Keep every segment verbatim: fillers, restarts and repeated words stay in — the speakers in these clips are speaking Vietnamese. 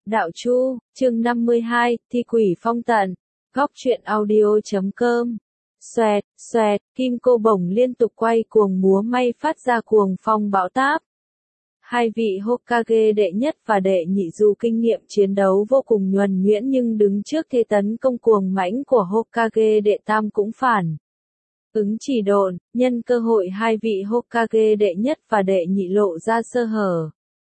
Đạo Chu, chương năm mươi hai, Thi Quỷ Phong Tận, Góc truyện audio chấm com. Xoẹt, xoẹt, kim cô bổng liên tục quay cuồng múa may phát ra cuồng phong bão táp. Hai vị Hokage đệ nhất và đệ nhị dù kinh nghiệm chiến đấu vô cùng nhuần nhuyễn nhưng đứng trước thế tấn công cuồng mãnh của Hokage đệ tam cũng phản ứng chỉ độn, nhân cơ hội hai vị Hokage đệ nhất và đệ nhị lộ ra sơ hở.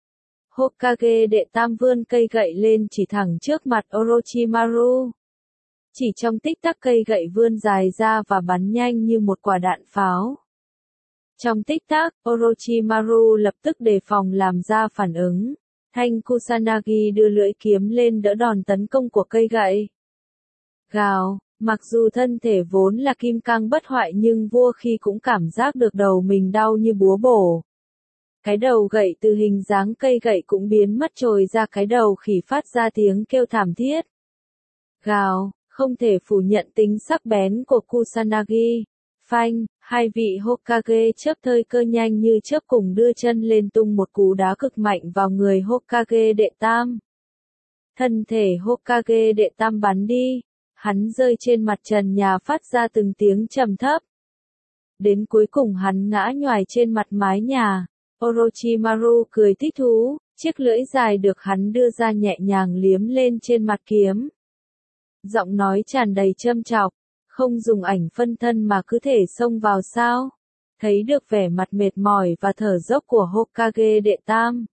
Hokage đệ tam vươn cây gậy lên chỉ thẳng trước mặt Orochimaru. Chỉ trong tích tắc cây gậy vươn dài ra và bắn nhanh như một quả đạn pháo. Trong tích tắc, Orochimaru lập tức đề phòng làm ra phản ứng. Thanh Kusanagi đưa lưỡi kiếm lên đỡ đòn tấn công của cây gậy. Gào, mặc dù thân thể vốn là kim cang bất hoại nhưng vua khi cũng cảm giác được đầu mình đau như búa bổ. Cái đầu gậy từ hình dáng cây gậy cũng biến mất trồi ra cái đầu khỉ phát ra tiếng kêu thảm thiết. Gào, không thể phủ nhận tính sắc bén của Kusanagi. Phanh, hai vị Hokage chớp thời cơ nhanh như chớp cùng đưa chân lên tung một cú đá cực mạnh vào người Hokage đệ tam. Thân thể Hokage đệ tam bắn đi, hắn rơi trên mặt trần nhà phát ra từng tiếng trầm thấp. Đến cuối cùng hắn ngã nhoài trên mặt mái nhà. Orochimaru cười thích thú, chiếc lưỡi dài được hắn đưa ra nhẹ nhàng liếm lên trên mặt kiếm. Giọng nói tràn đầy châm chọc, không dùng ảnh phân thân mà cứ thể xông vào sao? Thấy được vẻ mặt mệt mỏi và thở dốc của Hokage đệ tam.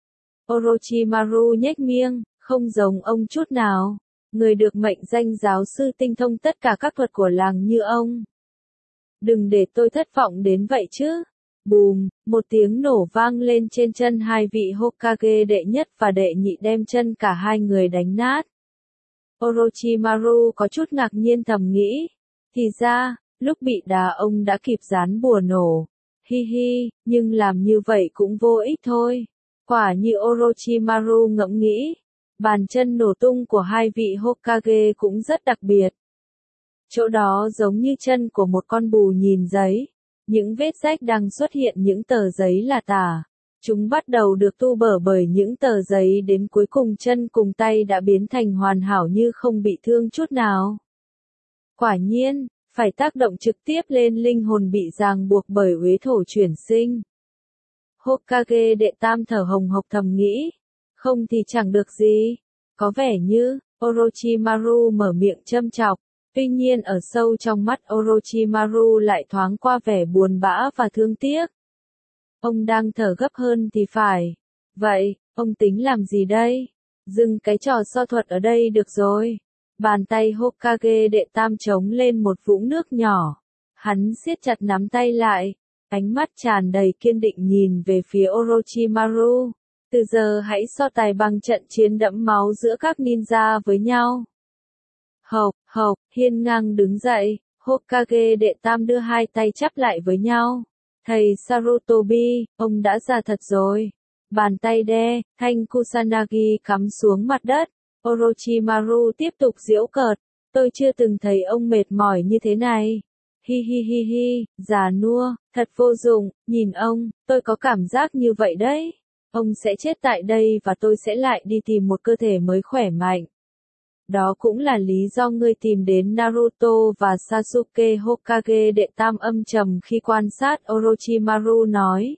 Orochimaru nhếch miệng, không giống ông chút nào. Người được mệnh danh giáo sư tinh thông tất cả các thuật của làng như ông. Đừng để tôi thất vọng đến vậy chứ. Bùm, một tiếng nổ vang lên trên chân hai vị Hokage đệ nhất và đệ nhị đem chân cả hai người đánh nát. Orochimaru có chút ngạc nhiên thầm nghĩ. Thì ra, lúc bị đá ông đã kịp dán bùa nổ. Hi hi, nhưng làm như vậy cũng vô ích thôi. Quả như Orochimaru ngẫm nghĩ. Bàn chân nổ tung của hai vị Hokage cũng rất đặc biệt. Chỗ đó giống như chân của một con bù nhìn giấy. Những vết rách đang xuất hiện những tờ giấy là tả. Chúng bắt đầu được tu bổ bởi những tờ giấy đến cuối cùng chân cùng tay đã biến thành hoàn hảo như không bị thương chút nào. Quả nhiên, phải tác động trực tiếp lên linh hồn bị ràng buộc bởi uế thổ chuyển sinh. Hokage đệ tam thở hồng hộc thầm nghĩ. Không thì chẳng được gì. Có vẻ như, Orochimaru mở miệng châm chọc. Tuy nhiên ở sâu trong mắt Orochimaru lại thoáng qua vẻ buồn bã và thương tiếc. Ông đang thở gấp hơn thì phải. Vậy, ông tính làm gì đây? Dừng cái trò so thuật ở đây được rồi. Bàn tay Hokage đệ tam trống lên một vũng nước nhỏ. Hắn siết chặt nắm tay lại. Ánh mắt tràn đầy kiên định nhìn về phía Orochimaru. Từ giờ hãy so tài bằng trận chiến đẫm máu giữa các ninja với nhau. Hộc, hộc, hiên ngang đứng dậy, Hokage đệ tam đưa hai tay chắp lại với nhau. Thầy Sarutobi, ông đã già thật rồi. Bàn tay đe, thanh Kusanagi cắm xuống mặt đất. Orochimaru tiếp tục giễu cợt. Tôi chưa từng thấy ông mệt mỏi như thế này. Hi hi hi hi, già nua, thật vô dụng, nhìn ông, tôi có cảm giác như vậy đấy. Ông sẽ chết tại đây và tôi sẽ lại đi tìm một cơ thể mới khỏe mạnh. Đó cũng là lý do ngươi tìm đến Naruto và Sasuke. Hokage đệ tam âm trầm khi quan sát Orochimaru nói.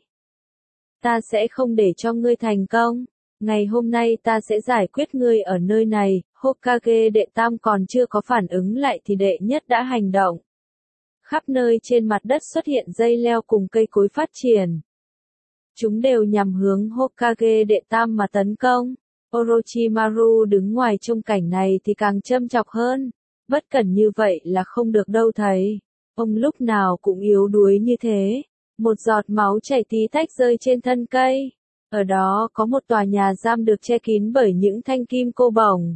Ta sẽ không để cho ngươi thành công. Ngày hôm nay ta sẽ giải quyết ngươi ở nơi này. Hokage đệ tam còn chưa có phản ứng lại thì đệ nhất đã hành động. Khắp nơi trên mặt đất xuất hiện dây leo cùng cây cối phát triển. Chúng đều nhằm hướng Hokage đệ tam mà tấn công. Orochimaru đứng ngoài trông cảnh này thì càng châm chọc hơn. Bất cẩn như vậy là không được đâu thầy. Ông lúc nào cũng yếu đuối như thế. Một giọt máu chảy tí tách rơi trên thân cây. Ở đó có một tòa nhà giam được che kín bởi những thanh kim cô bổng.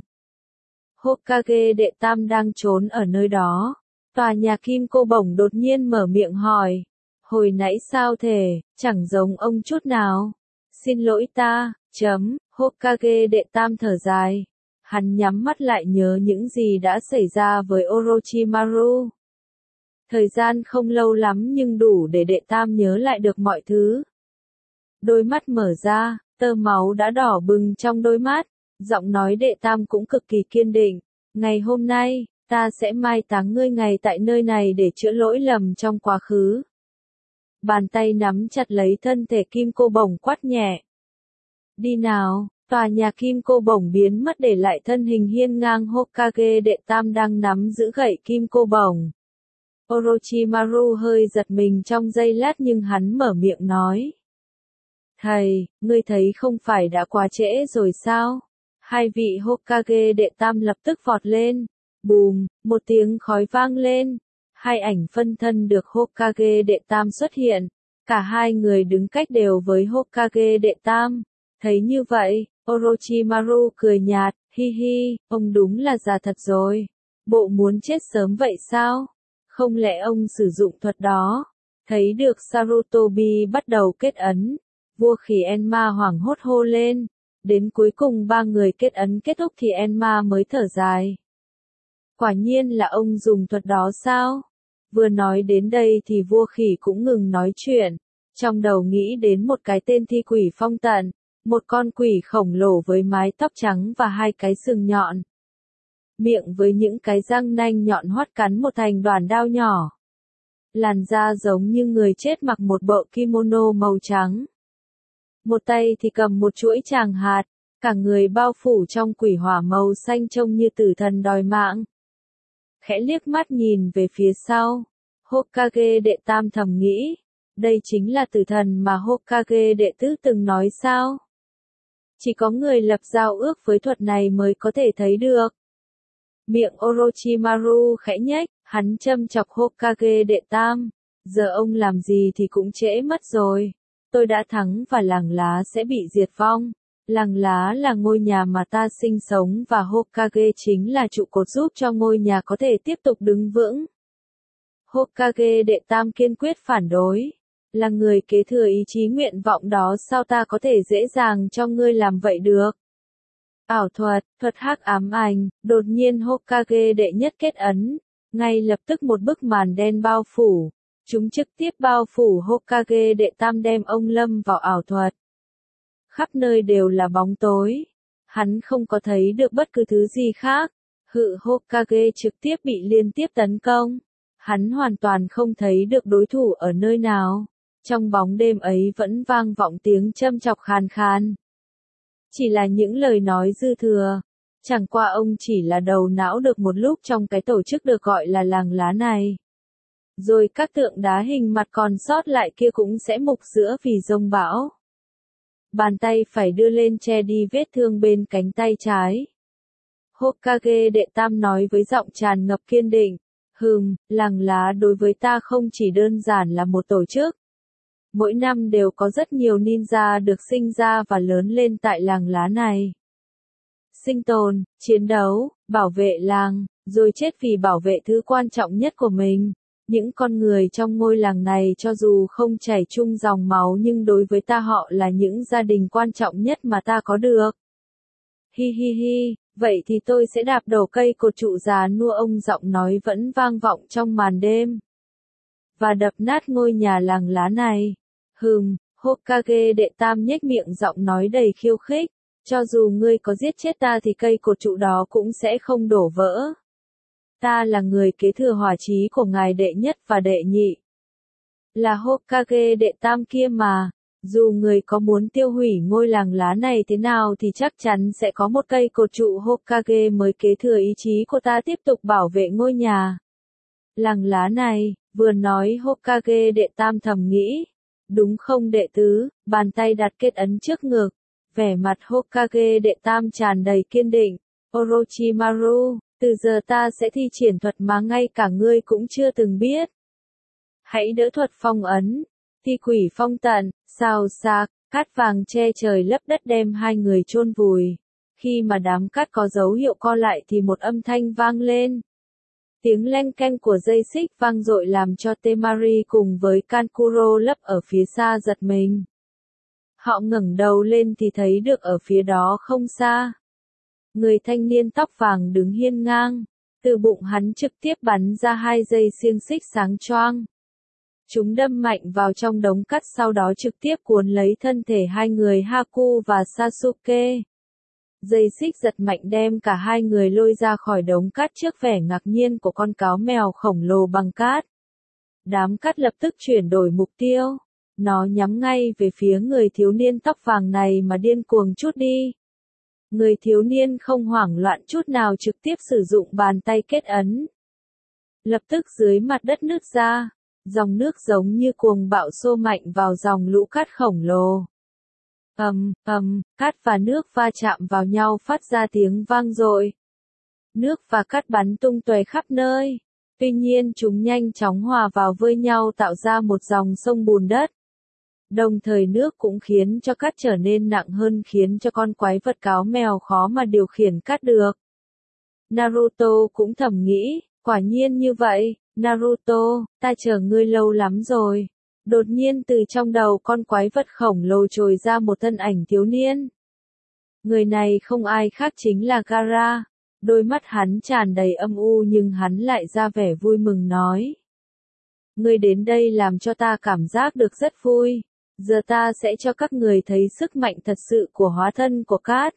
Hokage đệ tam đang trốn ở nơi đó. Tòa nhà kim cô bổng đột nhiên mở miệng hỏi. Hồi nãy sao thể, chẳng giống ông chút nào. Xin lỗi ta, chấm, Hokage đệ tam thở dài. Hắn nhắm mắt lại nhớ những gì đã xảy ra với Orochimaru. Thời gian không lâu lắm nhưng đủ để đệ tam nhớ lại được mọi thứ. Đôi mắt mở ra, tơ máu đã đỏ bừng trong đôi mắt. Giọng nói đệ tam cũng cực kỳ kiên định. Ngày hôm nay, ta sẽ mai táng ngươi ngay tại nơi này để chữa lỗi lầm trong quá khứ. Bàn tay nắm chặt lấy thân thể kim cô bổng quát nhẹ. Đi nào, tòa nhà kim cô bổng biến mất để lại thân hình hiên ngang Hokage đệ tam đang nắm giữ gậy kim cô bổng. Orochimaru hơi giật mình trong giây lát nhưng hắn mở miệng nói. Thầy, ngươi thấy không phải đã quá trễ rồi sao? Hai vị Hokage đệ tam lập tức vọt lên. Bùm, một tiếng khói vang lên. Hai ảnh phân thân được Hokage đệ tam xuất hiện. Cả hai người đứng cách đều với Hokage đệ tam. Thấy như vậy, Orochimaru cười nhạt, hi hi, ông đúng là già thật rồi. Bộ muốn chết sớm vậy sao? Không lẽ ông sử dụng thuật đó? Thấy được Sarutobi bắt đầu kết ấn. Vua khỉ Enma hoảng hốt hô lên. Đến cuối cùng ba người kết ấn kết thúc thì Enma mới thở dài. Quả nhiên là ông dùng thuật đó sao? Vừa nói đến đây thì vua khỉ cũng ngừng nói chuyện. Trong đầu nghĩ đến một cái tên thi quỷ phong tận. Một con quỷ khổng lồ với mái tóc trắng và hai cái sừng nhọn. Miệng với những cái răng nanh nhọn hoắt cắn một thành đoàn đao nhỏ. Làn da giống như người chết mặc một bộ kimono màu trắng. Một tay thì cầm một chuỗi tràng hạt, cả người bao phủ trong quỷ hỏa màu xanh trông như tử thần đòi mạng. Khẽ liếc mắt nhìn về phía sau, Hokage đệ tam thầm nghĩ, đây chính là tử thần mà Hokage đệ tứ từng nói sao? Chỉ có người lập giao ước với thuật này mới có thể thấy được. Miệng Orochimaru khẽ nhếch, hắn châm chọc Hokage đệ tam, giờ ông làm gì thì cũng trễ mất rồi. Tôi đã thắng và làng lá sẽ bị diệt vong. Làng lá là ngôi nhà mà ta sinh sống và Hokage chính là trụ cột giúp cho ngôi nhà có thể tiếp tục đứng vững. Hokage đệ tam kiên quyết phản đối. Là người kế thừa ý chí nguyện vọng đó sao ta có thể dễ dàng cho ngươi làm vậy được? Ảo thuật, thuật hắc ám ảnh, đột nhiên Hokage đệ nhất kết ấn. Ngay lập tức một bức màn đen bao phủ. Chúng trực tiếp bao phủ Hokage đệ tam đem ông lâm vào ảo thuật. Khắp nơi đều là bóng tối. Hắn không có thấy được bất cứ thứ gì khác. Hự Hokage trực tiếp bị liên tiếp tấn công. Hắn hoàn toàn không thấy được đối thủ ở nơi nào. Trong bóng đêm ấy vẫn vang vọng tiếng châm chọc khàn khàn. Chỉ là những lời nói dư thừa. Chẳng qua ông chỉ là đầu não được một lúc trong cái tổ chức được gọi là làng lá này. Rồi các tượng đá hình mặt còn sót lại kia cũng sẽ mục giữa vì giông bão. Bàn tay phải đưa lên che đi vết thương bên cánh tay trái. Hokage đệ tam nói với giọng tràn ngập kiên định. Hừm, làng lá đối với ta không chỉ đơn giản là một tổ chức. Mỗi năm đều có rất nhiều ninja được sinh ra và lớn lên tại làng lá này. Sinh tồn, chiến đấu, bảo vệ làng, rồi chết vì bảo vệ thứ quan trọng nhất của mình. Những con người trong ngôi làng này cho dù không chảy chung dòng máu nhưng đối với ta họ là những gia đình quan trọng nhất mà ta có được. Hi hi hi, vậy thì tôi sẽ đạp đổ cây cột trụ già nua ông giọng nói vẫn vang vọng trong màn đêm. Và đập nát ngôi nhà làng lá này. Hừm, Hokage đệ tam nhếch miệng giọng nói đầy khiêu khích. Cho dù ngươi có giết chết ta thì cây cột trụ đó cũng sẽ không đổ vỡ. Ta là người kế thừa hỏa chí của ngài đệ nhất và đệ nhị. Là Hokage đệ tam kia mà. Dù người có muốn tiêu hủy ngôi làng lá này thế nào thì chắc chắn sẽ có một cây cột trụ Hokage mới kế thừa ý chí của ta tiếp tục bảo vệ ngôi nhà. Làng lá này, vừa nói Hokage đệ tam thầm nghĩ. Đúng không đệ tứ, bàn tay đặt kết ấn trước ngực. Vẻ mặt Hokage đệ tam tràn đầy kiên định. Orochimaru, từ giờ ta sẽ thi triển thuật mà ngay cả ngươi cũng chưa từng biết. Hãy đỡ thuật phong ấn. Thi quỷ phong tận, sao xạc, cát vàng che trời lấp đất đem hai người chôn vùi. Khi mà đám cát có dấu hiệu co lại thì một âm thanh vang lên. Tiếng leng keng của dây xích vang dội làm cho Temari cùng với Kankuro lấp ở phía xa giật mình. Họ ngẩng đầu lên thì thấy được ở phía đó không xa. Người thanh niên tóc vàng đứng hiên ngang. Từ bụng hắn trực tiếp bắn ra hai dây xiềng xích sáng choang. Chúng đâm mạnh vào trong đống cát sau đó trực tiếp cuốn lấy thân thể hai người Haku và Sasuke. Dây xích giật mạnh đem cả hai người lôi ra khỏi đống cát trước vẻ ngạc nhiên của con cáo mèo khổng lồ bằng cát. Đám cát lập tức chuyển đổi mục tiêu. Nó nhắm ngay về phía người thiếu niên tóc vàng này mà điên cuồng chút đi. Người thiếu niên không hoảng loạn chút nào trực tiếp sử dụng bàn tay kết ấn. Lập tức dưới mặt đất nứt ra, dòng nước giống như cuồng bạo xô mạnh vào dòng lũ cát khổng lồ. Ầm, ầm, cát và nước va chạm vào nhau phát ra tiếng vang dội. Nước và cát bắn tung tóe khắp nơi. Tuy nhiên chúng nhanh chóng hòa vào với nhau tạo ra một dòng sông bùn đất. Đồng thời nước cũng khiến cho cát trở nên nặng hơn khiến cho con quái vật cáo mèo khó mà điều khiển cát được. Naruto cũng thầm nghĩ, quả nhiên như vậy, Naruto, ta chờ ngươi lâu lắm rồi. Đột nhiên từ trong đầu con quái vật khổng lồ trồi ra một thân ảnh thiếu niên. Người này không ai khác chính là Gaara. Đôi mắt hắn tràn đầy âm u nhưng hắn lại ra vẻ vui mừng nói. Ngươi đến đây làm cho ta cảm giác được rất vui. Giờ ta sẽ cho các người thấy sức mạnh thật sự của hóa thân của cát.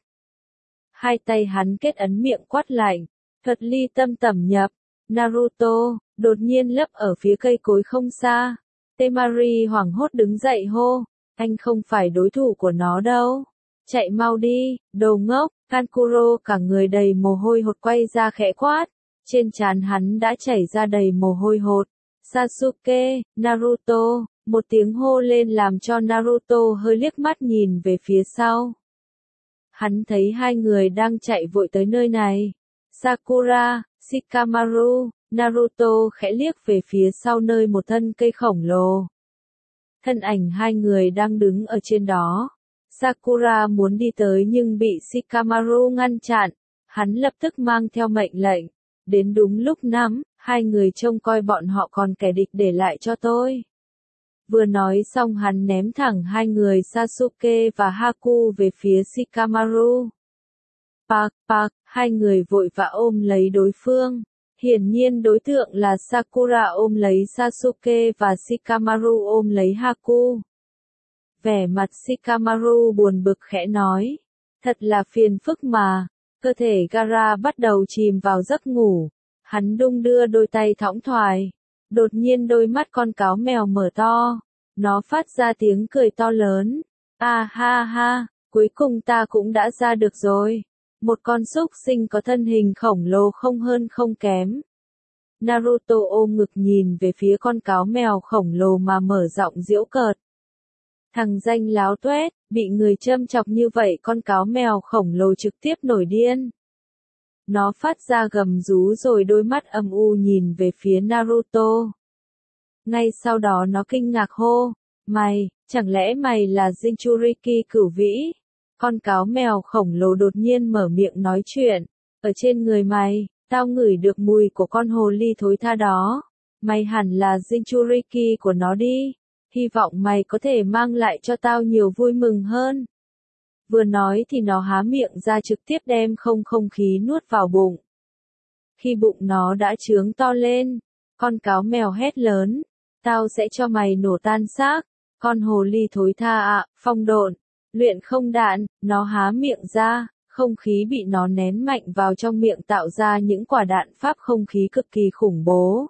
Hai tay hắn kết ấn miệng quát lạnh. Thuật ly tâm tẩm nhập. Naruto, đột nhiên lấp ở phía cây cối không xa. Temari hoảng hốt đứng dậy hô. Anh không phải đối thủ của nó đâu. Chạy mau đi, đồ ngốc. Kankuro cả người đầy mồ hôi hột quay ra khẽ quát. Trên trán hắn đã chảy ra đầy mồ hôi hột. Sasuke, Naruto, một tiếng hô lên làm cho Naruto hơi liếc mắt nhìn về phía sau. Hắn thấy hai người đang chạy vội tới nơi này. Sakura, Shikamaru, Naruto khẽ liếc về phía sau nơi một thân cây khổng lồ. Thân ảnh hai người đang đứng ở trên đó. Sakura muốn đi tới nhưng bị Shikamaru ngăn chặn. Hắn lập tức mang theo mệnh lệnh. Đến đúng lúc năm, hai người trông coi bọn họ còn kẻ địch để lại cho tôi. Vừa nói xong hắn ném thẳng hai người Sasuke và Haku về phía Shikamaru. Pak, pak, hai người vội vã ôm lấy đối phương. Hiển nhiên đối tượng là Sakura ôm lấy Sasuke và Shikamaru ôm lấy Haku. Vẻ mặt Shikamaru buồn bực khẽ nói. Thật là phiền phức mà. Cơ thể Gaara bắt đầu chìm vào giấc ngủ. Hắn đung đưa đôi tay thõng thoải. Đột nhiên đôi mắt con cáo mèo mở to. Nó phát ra tiếng cười to lớn. À ha ha, cuối cùng ta cũng đã ra được rồi. Một con súc sinh có thân hình khổng lồ không hơn không kém. Naruto ôm ngực nhìn về phía con cáo mèo khổng lồ mà mở giọng giễu cợt. Thằng danh láo tuét, bị người châm chọc như vậy con cáo mèo khổng lồ trực tiếp nổi điên. Nó phát ra gầm rú rồi đôi mắt âm u nhìn về phía Naruto. Ngay sau đó nó kinh ngạc hô, mày, chẳng lẽ mày là Jinchuriki cửu vĩ? Con cáo mèo khổng lồ đột nhiên mở miệng nói chuyện, ở trên người mày, tao ngửi được mùi của con hồ ly thối tha đó. Mày hẳn là Jinchuriki của nó đi. Hy vọng mày có thể mang lại cho tao nhiều vui mừng hơn. Vừa nói thì nó há miệng ra trực tiếp đem không không khí nuốt vào bụng. Khi bụng nó đã trướng to lên, con cáo mèo hét lớn, tao sẽ cho mày nổ tan xác. Con hồ ly thối tha ạ, phong độn, luyện không đạn, nó há miệng ra, không khí bị nó nén mạnh vào trong miệng tạo ra những quả đạn pháp không khí cực kỳ khủng bố.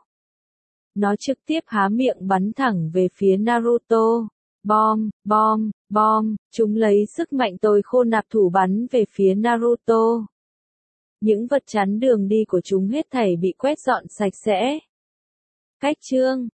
Nó trực tiếp há miệng bắn thẳng về phía Naruto. Bom, bom, bom, chúng lấy sức mạnh tôi khô nạp thủ bắn về phía Naruto. Những vật chắn đường đi của chúng hết thảy bị quét dọn sạch sẽ. Cách chương